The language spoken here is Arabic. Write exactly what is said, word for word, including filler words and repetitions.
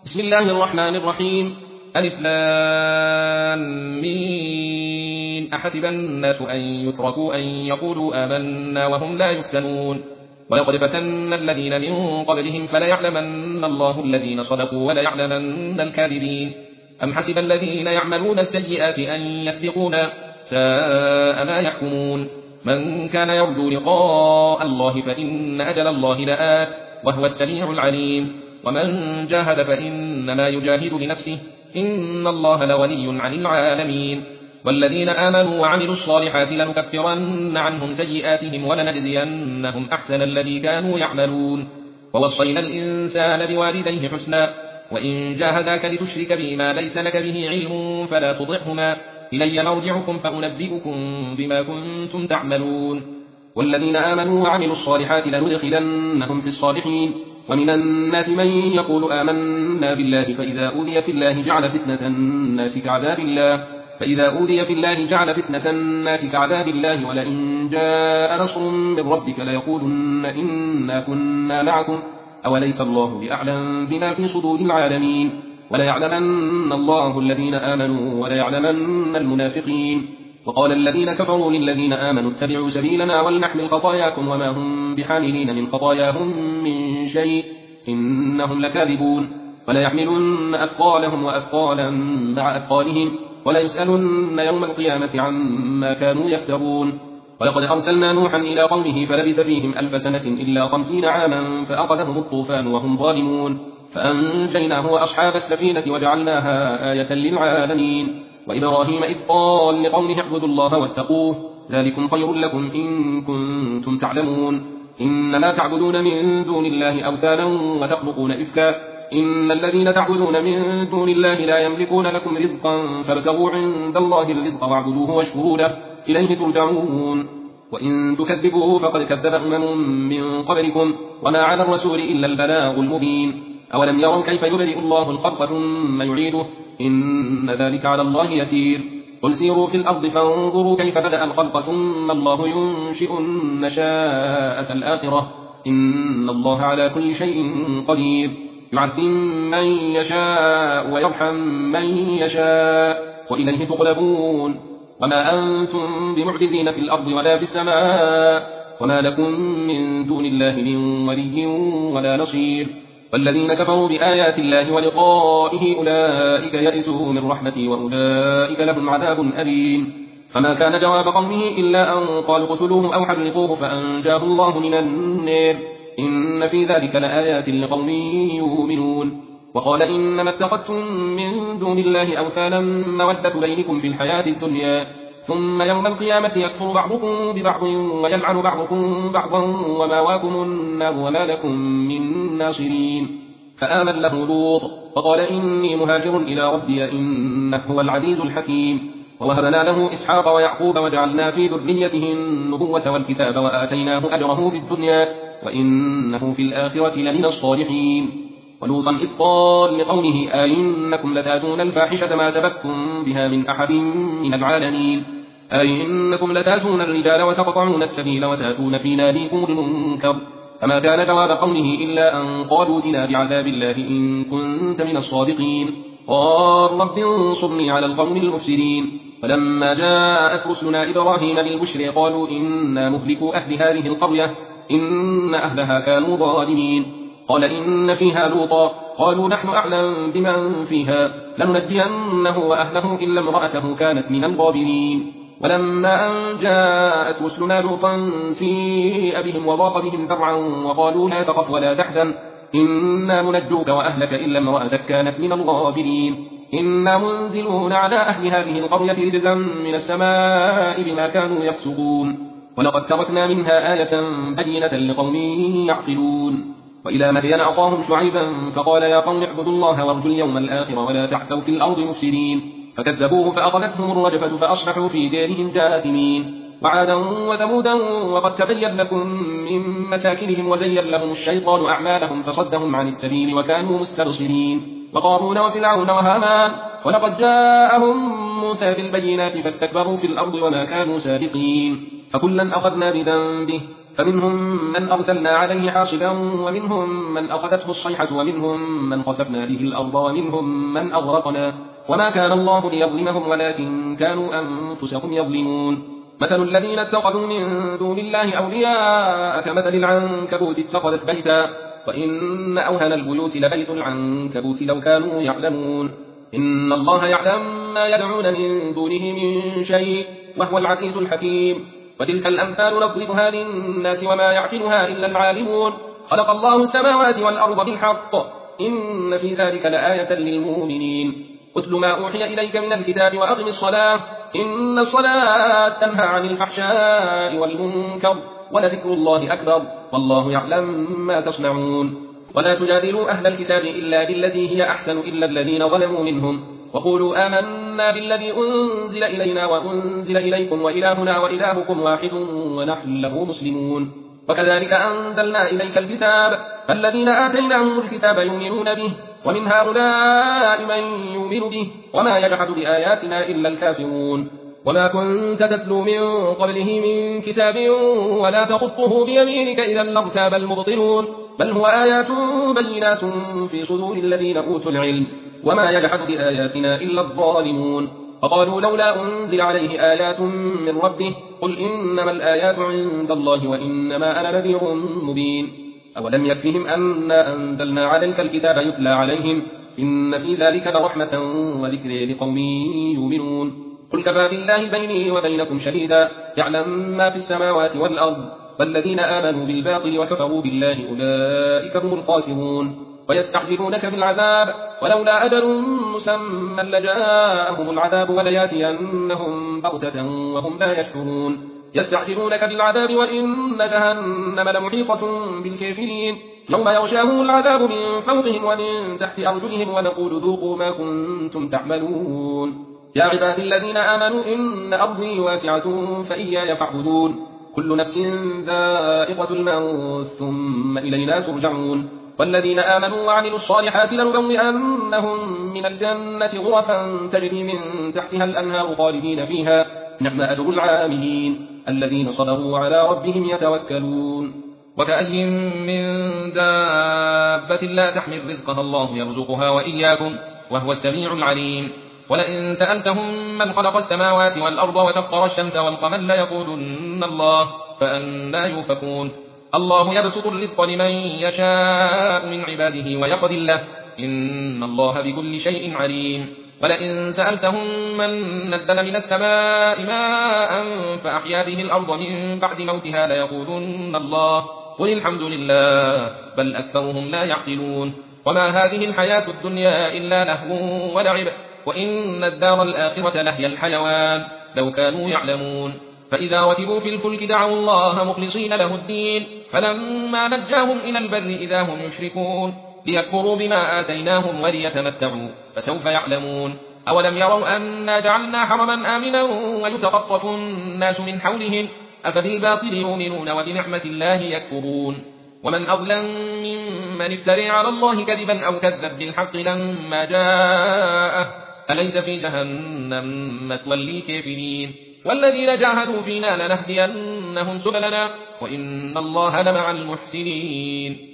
بسم الله الرحمن الرحيم. ألف لام ميم. أحسب الناس أن يتركوا أن يقولوا آمنا وهم لا يفتنون ولقد فتنا الذين من قبلهم فليعلمن الله الذين صدقوا وليعلمن الكاذبين. أم حسب الذين يعملون السيئات أن يسبقونا ساء ما يحكمون. من كان يرجو لقاء الله فإن أجل الله لآت وهو السميع العليم. ومن جاهد فإنما يجاهد لنفسه إن الله لغني عن العالمين. والذين آمنوا وعملوا الصالحات لنكفرن عنهم سيئاتهم ولنجزينهم أحسن الذي كانوا يعملون. ووصينا الإنسان بوالديه حسنا وإن جاهداك لتشرك بي ما ليس لك به علم فلا تطعهما إلي مرجعكم فأنبئكم بما كنتم تعملون. والذين آمنوا وعملوا الصالحات لندخلنهم في الصالحين. ومن الناس من يقول آمنا بالله فإذا أوذي في الله جعل فتنة الناس كعذاب الله فإذا أوذي في الله جعل فتنة الناس كعذاب الله ولئن جاء نصر من ربك ليقولن إنا كنا معكم أوليس الله بأعلم بما في صدور العالمين. وليعلمن الله الذين آمنوا وليعلمن المنافقين. وقال الذين كفروا للذين آمنوا اتبعوا سبيلنا ولنحمل خطاياكم وما هم بحاملين من خطاياهم من شيء إنهم لكاذبون. وليحملن أثقالهم وأثقالا مع أثقالهم وليسألن يوم القيامة عما كانوا يفترون. ولقد أرسلنا نوحا إلى قومه فلبث فيهم ألف سنة إلا خمسين عاما فأخذهم الطوفان وهم ظالمون فأنجيناه وأصحاب السفينة وجعلناها آية للعالمين. وإبراهيم إذ قال لقومه اعبدوا الله واتقوه ذلكم خير لكم إن كنتم تعلمون. إنما تعبدون من دون الله أوثانا وتخلقون إفكا إن الذين تعبدون من دون الله لا يملكون لكم رزقا فابتغوا عند الله الرزق واعبدوه واشكروا له إليه ترجعون. وإن تكذبوه فقد كذب أمم من قبلكم وما على الرسول إلا البلاغ المبين. أولم يروا كيف يبدئ الله الخلق ثم يعيده إن ذلك على الله يسير. قل سيروا في الأرض فانظروا كيف بدأ الخلق ثم الله ينشئ النشاءة الآخرة إن الله على كل شيء قدير. يعذب من يشاء ويرحم من يشاء وإليه تقلبون. وما أنتم بمعجزين في الأرض ولا في السماء وما لكم من دون الله من ولي ولا نصير. والذين كفروا بآيات الله ولقائه أولئك يئسوا من رحمتي وأولئك لهم عذاب أليم. فما كان جواب قومه إلا أن قالوا اقتلوه أو حرقوه فأنجاه الله من النار إن في ذلك لآيات لقوم يؤمنون. وقال إنما اتخذتم من دون الله أوثانا مودة بينكم في الحياة الدنيا ثم يوم القيامة يكفر بعضكم ببعض ويلعن بعضكم بعضا وماواكم النار وما لكم من ناصرين. فآمن له لوط فقال إني مهاجر إلى ربي إنه هو العزيز الحكيم. ووهبنا له إسحاق ويعقوب وجعلنا في ذريته النبوة والكتاب وآتيناه أجره في الدنيا وإنه في الآخرة لمن الصالحين. ولوطا إذ قال لقومه أئنكم لتأتون الفاحشة ما سبقتم بها من أحد من العالمين أئنكم لتأتون الرجال وتقطعون السبيل وتأتون في ناديكم المنكر. فما كان جواب قومه إلا أن قالوا ائتنا بعذاب الله إن كنت من الصادقين. قال رب انصرني على القوم المفسدين. فلما جاءت رسلنا إبراهيم بالبشر قالوا إنا مهلكوا أهل هذه القرية إن أهلها كانوا ظالمين. قال إن فيها لوطا قالوا نحن أعلم بمن فيها لننجينه وأهله إلا امرأته كانت من الغابرين. ولما أن جاءت رسلنا لوطا سيء بهم وضاق بهم ذرعا وقالوا لا تخف ولا تحزن إنا منجوك وأهلك إلا امرأتك كانت من الغابرين. إنا منزلون على أهل هذه القرية رجزا من السماء بما كانوا يفسقون. ولقد تركنا منها آية بينة لقوم يعقلون. وإلى مدين أخاهم شعيبا فقال يا قوم اعبدوا الله وارجوا اليوم الآخر ولا تعثوا في الأرض مفسدين. فكذبوه فأخذتهم الرجفة فأصبحوا في دارهم جاثمين. وعادا وثمودا وقد تبين لكم من مساكنهم وزين لهم الشيطان أعمالهم فصدهم عن السبيل وكانوا مستبصرين. وقارون وفرعون وهامان ولقد جاءهم موسى بالبينات فاستكبروا في الأرض وما كانوا سابقين. فكلا أخذنا بذنبه فمنهم من أرسلنا عليه حاصبا ومنهم من أخذته الصيحة ومنهم من خسفنا به الأرض ومنهم من أغرقنا وما كان الله ليظلمهم ولكن كانوا أنفسهم يظلمون. مثل الذين اتخذوا من دون الله أولياء كمثل العنكبوت اتخذت بيتا وإن أوهن البيوت لبيت العنكبوت لو كانوا يعلمون. إن الله يعلم ما يدعون من دونه من شيء وهو العزيز الحكيم. وتلك الأمثال نضربها للناس وما يعقلها إلا العالمون. خلق الله السماوات والأرض بالحق إن في ذلك لآية للمؤمنين. اتل ما أوحي إليك من الكتاب وأقم الصلاة إن الصلاة تنهى عن الفحشاء والمنكر ولذكر الله أكبر والله يعلم ما تصنعون. ولا تجادلوا أهل الكتاب إلا بالتي هي أحسن إلا الذين ظلموا منهم وقولوا آمنا بالذي أنزل إلينا وأنزل إليكم وإلهنا وإلهكم واحد ونحن له مسلمون. وكذلك أنزلنا إليك الكتاب فالذين آتيناهم الكتاب يؤمنون به ومن هؤلاء من يؤمن به وما يجحد بآياتنا إلا الكافرون. وما كنت تتلو من قبله من كتاب ولا تخطه بيمينك إذا لارتاب المبطلون بل هو آيات بينات في صدور الذين أوتوا العلم وما يجحد بآياتنا إلا الظالمون. فقالوا لولا أنزل عليه آيات من ربه قل إنما الآيات عند الله وإنما أنا نذير مبين. أولم يكفهم أنا أنزلنا عليك الكتاب يتلى عليهم إن في ذلك لرحمة وذكر لقوم يؤمنون. قل كفى بالله بيني وبينكم شهيدا يعلم ما في السماوات والأرض والذين آمنوا بالباطل وكفروا بالله أولئك هم الخاسرون. ويستعجلونك بالعذاب ولولا أجل مسمى لجاءهم العذاب ولياتينهم بغتة وهم لا يشعرون. يستعجلونك بالعذاب وإن جهنم لمحيطة بالكافرين يوم يغشاهم العذاب من فوقهم ومن تحت أرجلهم ونقول ذوقوا ما كنتم تعملون. يا عباد الذين آمنوا إن أرضي واسعة فإياي فاعبدون. كل نفس ذائقة الموت ثم إلينا ترجعون. والذين آمنوا وعملوا الصالحات لنبوئنهم من الجنة غرفا تجري من تحتها الأنهار خالدين فيها نعم أجر العاملين الذين صبروا على ربهم يتوكلون. وكأي من دابة لا تحمل رزقها الله يرزقها وإياكم وهو السميع العليم. ولئن سألتهم من خلق السماوات والأرض وسخر الشمس والقمر ليقولن الله فأنى يؤفكون. الله يبسط الرزق لمن يشاء من عباده ويقدر له إن الله بكل شيء عليم. ولئن سألتهم من نزل من السماء ماء فأحيا به الأرض من بعد موتها ليقولن الله قل الحمد لله بل أكثرهم لا يعقلون. وما هذه الحياة الدنيا إلا لهو ولعب وإن الدار الآخرة لهي الحيوان لو كانوا يعلمون. فإذا ركبوا في الفلك دعوا الله مخلصين له الدين فلما نجاهم إلى البر إذا هم يشركون ليكفروا بما آتيناهم وليتمتعوا فسوف يعلمون. أولم يروا أنا جعلنا حرما آمنا ويتخطف الناس من حولهم أفبالباطل يؤمنون وبنعمة الله يكفرون. ومن أظلم ممن افترى على الله كذبا أو كذب بالحق لما جاءه أليس في جهنم مثوى للكافرين. والذين جاهدوا فينا لنهدينهم سبلنا وإن الله لمع المحسنين.